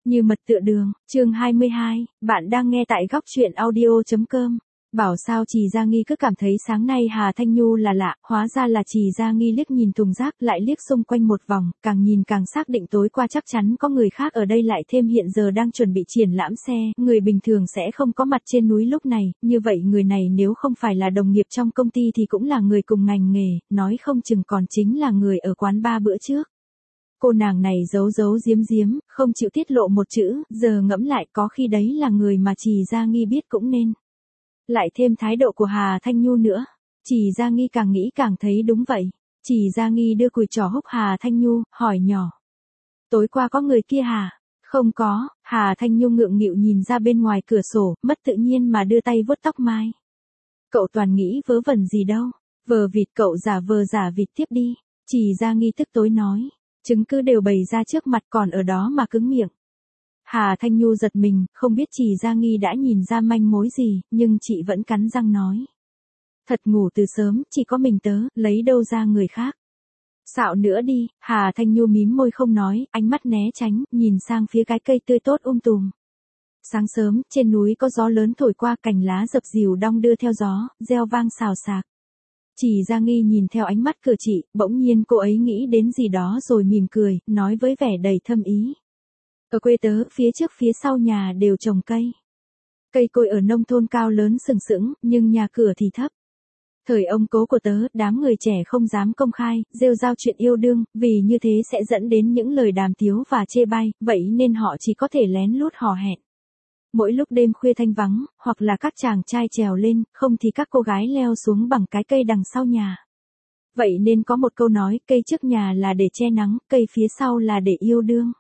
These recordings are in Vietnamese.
Như mật tựa đường, chương 22, bạn đang nghe tại góc truyện audio.com. Bảo sao Trì Gia Nghi cứ cảm thấy sáng nay Hà Thanh Nhu là lạ, hóa ra là Trì Gia Nghi liếc nhìn thùng rác lại liếc xung quanh một vòng, càng nhìn càng xác định tối qua chắc chắn có người khác ở đây, lại thêm hiện giờ đang chuẩn bị triển lãm xe, người bình thường sẽ không có mặt trên núi lúc này, như vậy người này nếu không phải là đồng nghiệp trong công ty thì cũng là người cùng ngành nghề, nói không chừng còn chính là người ở quán bar bữa trước. Cô nàng này giấu giấu giếm giếm, không chịu tiết lộ một chữ, giờ ngẫm lại có khi đấy là người mà Trì Gia Nghi biết cũng nên. Lại thêm thái độ của Hà Thanh Nhu nữa, Trì Gia Nghi càng nghĩ càng thấy đúng vậy. Trì Gia Nghi đưa cùi trỏ húc Hà Thanh Nhu, hỏi nhỏ. Tối qua có người kia hả? Không có, Hà Thanh Nhu ngượng nghịu nhìn ra bên ngoài cửa sổ, mất tự nhiên mà đưa tay vuốt tóc mai. Cậu toàn nghĩ vớ vẩn gì đâu, vờ vịt cậu giả vờ giả vịt tiếp đi. Trì Gia Nghi tức tối nói. Chứng cứ đều bày ra trước mặt còn ở đó mà cứng miệng. Hà Thanh Nhu giật mình, không biết Trì Gia Nghi đã nhìn ra manh mối gì, nhưng chị vẫn cắn răng nói. Thật ngủ từ sớm, chỉ có mình tớ, lấy đâu ra người khác. Xạo nữa đi, Hà Thanh Nhu mím môi không nói, ánh mắt né tránh, nhìn sang phía cái cây tươi tốt tùm. Sáng sớm, trên núi có gió lớn thổi qua, cành lá dập dìu đong đưa theo gió, reo vang xào xạc. Trì Gia Nghi nhìn theo ánh mắt cửa chị, bỗng nhiên cô ấy nghĩ đến gì đó rồi mỉm cười, nói với vẻ đầy thâm ý. Ở quê tớ, phía trước phía sau nhà đều trồng cây. Cây cối ở nông thôn cao lớn sừng sững, nhưng nhà cửa thì thấp. Thời ông cố của tớ, đám người trẻ không dám công khai, rêu rao chuyện yêu đương, vì như thế sẽ dẫn đến những lời đàm tiếu và chê bai, vậy nên họ chỉ có thể lén lút hò hẹn. Mỗi lúc đêm khuya thanh vắng, hoặc là các chàng trai trèo lên, không thì các cô gái leo xuống bằng cái cây đằng sau nhà. Vậy nên có một câu nói, cây trước nhà là để che nắng, cây phía sau là để yêu đương.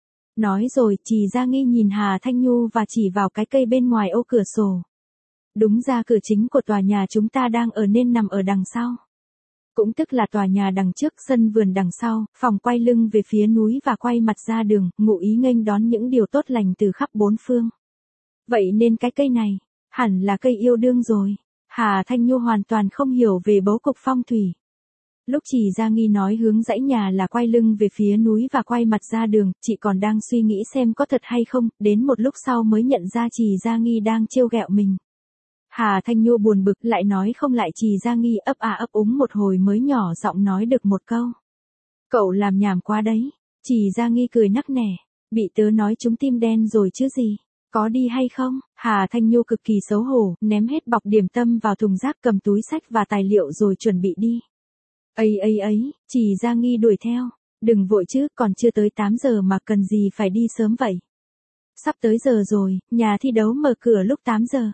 Nói rồi, Trì Gia Nghi nhìn Hà Thanh Nhu và chỉ vào cái cây bên ngoài ô cửa sổ. Đúng ra cửa chính của tòa nhà chúng ta đang ở nên nằm ở đằng sau. Cũng tức là tòa nhà đằng trước, sân vườn đằng sau, phòng quay lưng về phía núi và quay mặt ra đường, ngụ ý nghênh đón những điều tốt lành từ khắp bốn phương. Vậy nên cái cây này, hẳn là cây yêu đương rồi. Hà Thanh Nhu hoàn toàn không hiểu về bố cục phong thủy. Lúc Trì Gia Nghi nói hướng dãy nhà là quay lưng về phía núi và quay mặt ra đường, chị còn đang suy nghĩ xem có thật hay không, đến một lúc sau mới nhận ra Trì Gia Nghi đang trêu ghẹo mình. Hà Thanh Nhu buồn bực lại nói không lại, Trì Gia Nghi ấp à ấp úng một hồi mới nhỏ giọng nói được một câu. Cậu làm nhảm quá đấy. Trì Gia Nghi cười nắc nẻ, bị tớ nói trúng tim đen rồi chứ gì. Có đi hay không? Hà Thanh Nhu cực kỳ xấu hổ, ném hết bọc điểm tâm vào thùng rác, cầm túi sách và tài liệu rồi chuẩn bị đi. Ấy, Trì Gia Nghi đuổi theo. Đừng vội chứ, còn chưa tới 8 giờ mà cần gì phải đi sớm vậy. Sắp tới giờ rồi, nhà thi đấu mở cửa lúc 8 giờ.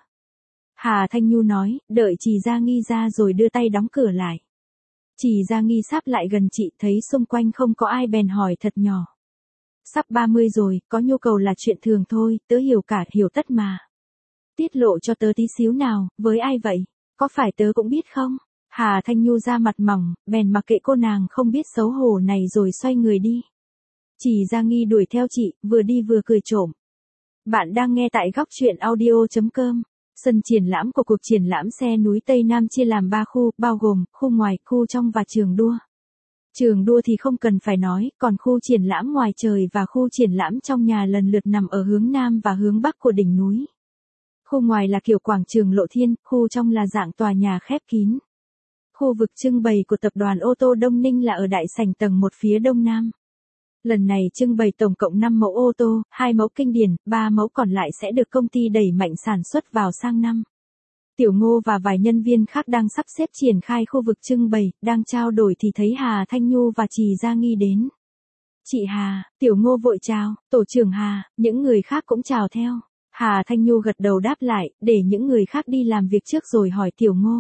Hà Thanh Nhu nói, đợi Trì Gia Nghi ra rồi đưa tay đóng cửa lại. Trì Gia Nghi sắp lại gần chị, thấy xung quanh không có ai bèn hỏi thật nhỏ. Sắp 30 rồi, có nhu cầu là chuyện thường thôi, tớ hiểu cả, hiểu tất mà. Tiết lộ cho tớ tí xíu nào, với ai vậy? Có phải tớ cũng biết không? Hà Thanh Nhu ra mặt mỏng, bèn mặc kệ cô nàng không biết xấu hổ này rồi xoay người đi. Trì Gia Nghi đuổi theo chị, vừa đi vừa cười trộm. Bạn đang nghe tại góc truyện audio.com. Sân triển lãm của cuộc triển lãm xe núi Tây Nam chia làm 3 khu, bao gồm khu ngoài, khu trong và trường đua. Trường đua thì không cần phải nói, còn khu triển lãm ngoài trời và khu triển lãm trong nhà lần lượt nằm ở hướng Nam và hướng Bắc của đỉnh núi. Khu ngoài là kiểu quảng trường Lộ Thiên, khu trong là dạng tòa nhà khép kín. Khu vực trưng bày của tập đoàn ô tô Đông Ninh là ở đại sảnh tầng 1 phía đông nam. Lần này trưng bày tổng cộng 5 mẫu ô tô, 2 mẫu kinh điển, 3 mẫu còn lại sẽ được công ty đẩy mạnh sản xuất vào sang năm. Tiểu Ngô và vài nhân viên khác đang sắp xếp triển khai khu vực trưng bày, đang trao đổi thì thấy Hà Thanh Nhu và Trì Gia Nghi đến. Chị Hà, Tiểu Ngô vội chào, tổ trưởng Hà, những người khác cũng chào theo. Hà Thanh Nhu gật đầu đáp lại, để những người khác đi làm việc trước rồi hỏi Tiểu Ngô.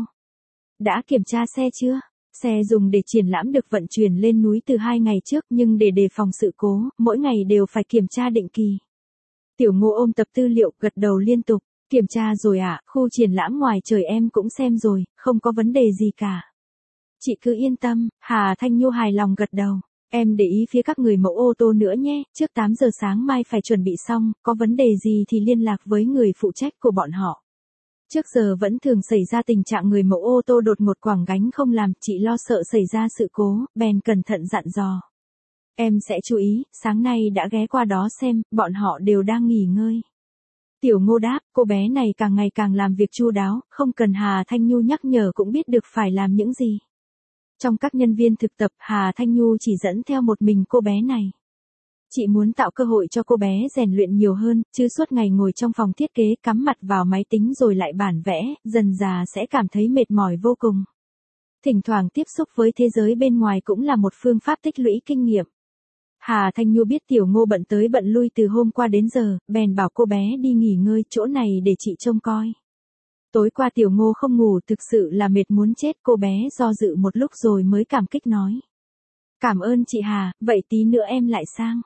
Đã kiểm tra xe chưa? Xe dùng để triển lãm được vận chuyển lên núi từ 2 ngày trước, nhưng để đề phòng sự cố, mỗi ngày đều phải kiểm tra định kỳ. Tiểu Ngô ôm tập tư liệu, gật đầu liên tục. Kiểm tra rồi ạ, khu triển lãm ngoài trời em cũng xem rồi, không có vấn đề gì cả. Chị cứ yên tâm, Hà Thanh Nhu hài lòng gật đầu. Em để ý phía các người mẫu ô tô nữa nhé, trước 8 giờ sáng mai phải chuẩn bị xong, có vấn đề gì thì liên lạc với người phụ trách của bọn họ. Trước giờ vẫn thường xảy ra tình trạng người mẫu ô tô đột ngột quẳng gánh không làm, chị lo sợ xảy ra sự cố, bèn cẩn thận dặn dò. Em sẽ chú ý, sáng nay đã ghé qua đó xem, bọn họ đều đang nghỉ ngơi. Tiểu Ngô đáp, cô bé này càng ngày càng làm việc chu đáo, không cần Hà Thanh Nhu nhắc nhở cũng biết được phải làm những gì. Trong các nhân viên thực tập, Hà Thanh Nhu chỉ dẫn theo một mình cô bé này. Chị muốn tạo cơ hội cho cô bé rèn luyện nhiều hơn, chứ suốt ngày ngồi trong phòng thiết kế cắm mặt vào máy tính rồi lại bản vẽ, dần dà sẽ cảm thấy mệt mỏi vô cùng. Thỉnh thoảng tiếp xúc với thế giới bên ngoài cũng là một phương pháp tích lũy kinh nghiệm. Hà Thanh Nhu biết Tiểu Ngô bận tới bận lui từ hôm qua đến giờ, bèn bảo cô bé đi nghỉ ngơi chỗ này để chị trông coi. Tối qua Tiểu Ngô không ngủ thực sự là mệt muốn chết, cô bé do dự một lúc rồi mới cảm kích nói. Cảm ơn chị Hà, vậy tí nữa em lại sang.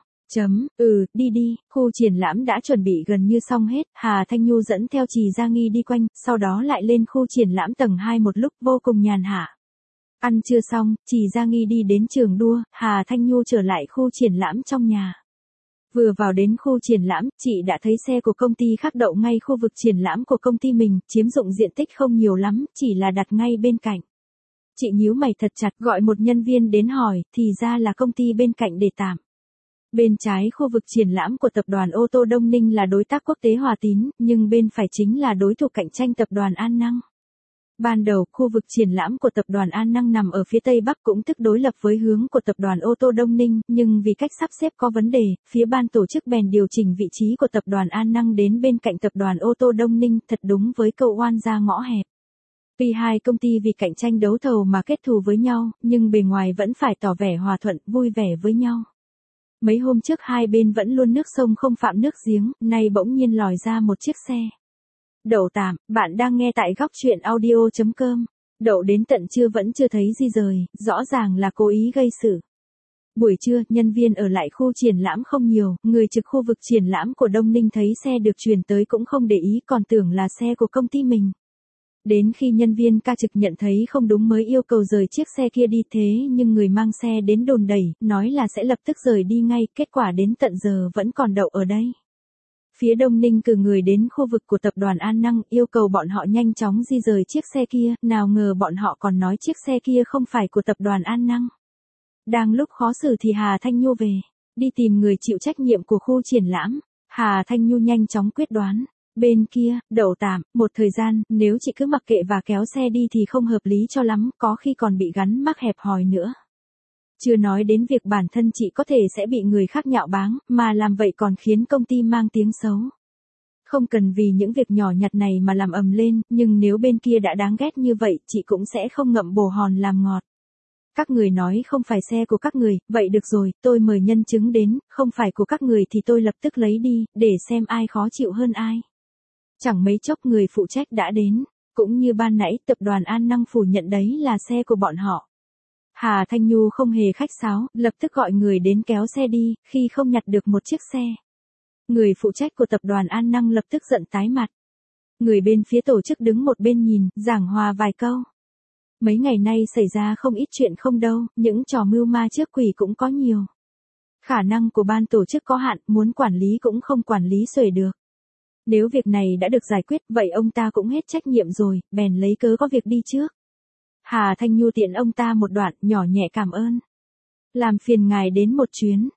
Đi đi, khu triển lãm đã chuẩn bị gần như xong hết, Hà Thanh Nhu dẫn theo Trì Gia Nghi đi quanh, sau đó lại lên khu triển lãm tầng 2 một lúc vô cùng nhàn hạ. Ăn trưa xong, Trì Gia Nghi đi đến trường đua, Hà Thanh Nhu trở lại khu triển lãm trong nhà. Vừa vào đến khu triển lãm, chị đã thấy xe của công ty khác đậu ngay khu vực triển lãm của công ty mình, chiếm dụng diện tích không nhiều lắm, chỉ là đặt ngay bên cạnh. Chị nhíu mày thật chặt gọi một nhân viên đến hỏi, thì ra là công ty bên cạnh để tạm. Bên trái khu vực triển lãm của tập đoàn ô tô Đông Ninh là đối tác quốc tế Hòa Tín, nhưng bên phải chính là đối thủ cạnh tranh tập đoàn An Năng. Ban đầu, khu vực triển lãm của tập đoàn An Năng nằm ở phía Tây Bắc cũng tức đối lập với hướng của tập đoàn ô tô Đông Ninh, nhưng vì cách sắp xếp có vấn đề, phía ban tổ chức bèn điều chỉnh vị trí của tập đoàn An Năng đến bên cạnh tập đoàn ô tô Đông Ninh, thật đúng với câu oan ra ngõ hẹp. Vì hai công ty vì cạnh tranh đấu thầu mà kết thù với nhau, nhưng bề ngoài vẫn phải tỏ vẻ hòa thuận, vui vẻ với nhau. Mấy hôm trước hai bên vẫn luôn nước sông không phạm nước giếng, nay bỗng nhiên lòi ra một chiếc xe. Đậu tạm, bạn đang nghe tại góc truyện audio.com. Đậu đến tận trưa vẫn chưa thấy di rời, rõ ràng là cố ý gây sự. Buổi trưa, nhân viên ở lại khu triển lãm không nhiều, người trực khu vực triển lãm của Đông Ninh thấy xe được chuyển tới cũng không để ý còn tưởng là xe của công ty mình. Đến khi nhân viên ca trực nhận thấy không đúng mới yêu cầu rời chiếc xe kia đi thế nhưng người mang xe đến đồn đẩy, nói là sẽ lập tức rời đi ngay, kết quả đến tận giờ vẫn còn đậu ở đây. Phía Đông Ninh cử người đến khu vực của tập đoàn An Năng yêu cầu bọn họ nhanh chóng di rời chiếc xe kia, nào ngờ bọn họ còn nói chiếc xe kia không phải của tập đoàn An Năng. Đang lúc khó xử thì Hà Thanh Nhu về, đi tìm người chịu trách nhiệm của khu triển lãm. Hà Thanh Nhu nhanh chóng quyết đoán. Bên kia, đậu tạm, một thời gian, nếu chị cứ mặc kệ và kéo xe đi thì không hợp lý cho lắm, có khi còn bị gắn mác hẹp hòi nữa. Chưa nói đến việc bản thân chị có thể sẽ bị người khác nhạo báng, mà làm vậy còn khiến công ty mang tiếng xấu. Không cần vì những việc nhỏ nhặt này mà làm ầm lên, nhưng nếu bên kia đã đáng ghét như vậy, chị cũng sẽ không ngậm bồ hòn làm ngọt. Các người nói không phải xe của các người, vậy được rồi, tôi mời nhân chứng đến, không phải của các người thì tôi lập tức lấy đi, để xem ai khó chịu hơn ai. Chẳng mấy chốc người phụ trách đã đến, cũng như ban nãy tập đoàn An Năng phủ nhận đấy là xe của bọn họ. Hà Thanh Nhu không hề khách sáo, lập tức gọi người đến kéo xe đi, khi không nhặt được một chiếc xe. Người phụ trách của tập đoàn An Năng lập tức giận tái mặt. Người bên phía tổ chức đứng một bên nhìn, giảng hòa vài câu. Mấy ngày nay xảy ra không ít chuyện không đâu, những trò mưu ma trước quỷ cũng có nhiều. Khả năng của ban tổ chức có hạn, muốn quản lý cũng không quản lý xuể được. Nếu việc này đã được giải quyết, vậy ông ta cũng hết trách nhiệm rồi, bèn lấy cớ có việc đi trước. Hà Thanh Nhu tiện ông ta một đoạn, nhỏ nhẹ cảm ơn. Làm phiền ngài đến một chuyến,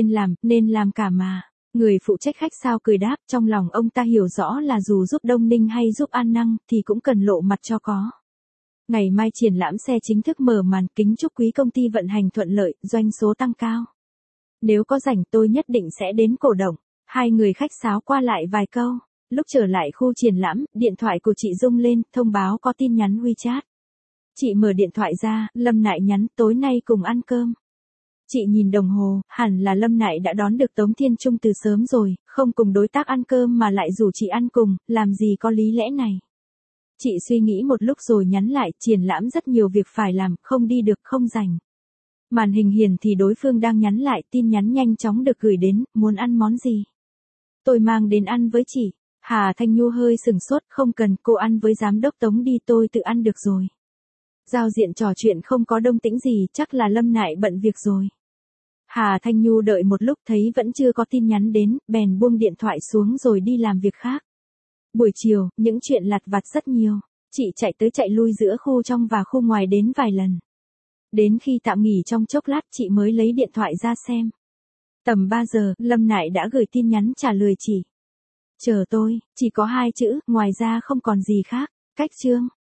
nên làm cả mà. Người phụ trách khách sao cười đáp, trong lòng ông ta hiểu rõ là dù giúp Đông Ninh hay giúp An Năng, thì cũng cần lộ mặt cho có. Ngày mai triển lãm xe chính thức mở màn, kính chúc quý công ty vận hành thuận lợi, doanh số tăng cao. Nếu có rảnh tôi nhất định sẽ đến cổ động. Hai người khách sáo qua lại vài câu. Lúc trở lại khu triển lãm, điện thoại của chị rung lên, thông báo có tin nhắn WeChat. Chị mở điện thoại ra, Lâm Nại nhắn, tối nay cùng ăn cơm. Chị nhìn đồng hồ, hẳn là Lâm Nại đã đón được Tống Thiên Trung từ sớm rồi, không cùng đối tác ăn cơm mà lại rủ chị ăn cùng, làm gì có lý lẽ này. Chị suy nghĩ một lúc rồi nhắn lại, triển lãm rất nhiều việc phải làm, không đi được, không rảnh. Màn hình hiển thì đối phương đang nhắn lại, tin nhắn nhanh chóng được gửi đến, muốn ăn món gì? Tôi mang đến ăn với chị. Hà Thanh Nhu hơi sừng sốt, không cần, cô ăn với giám đốc Tống đi, tôi tự ăn được rồi. Giao diện trò chuyện không có động tĩnh gì, chắc là Lâm Nại bận việc rồi. Hà Thanh Nhu đợi một lúc thấy vẫn chưa có tin nhắn đến, bèn buông điện thoại xuống rồi đi làm việc khác. Buổi chiều, những chuyện lặt vặt rất nhiều. Chị chạy tới chạy lui giữa khu trong và khu ngoài đến vài lần. Đến khi tạm nghỉ trong chốc lát chị mới lấy điện thoại ra xem. Tầm 3 giờ, Lâm Nại đã gửi tin nhắn trả lời chị. Chờ tôi, chỉ có 2 chữ, ngoài ra không còn gì khác. Cách chương.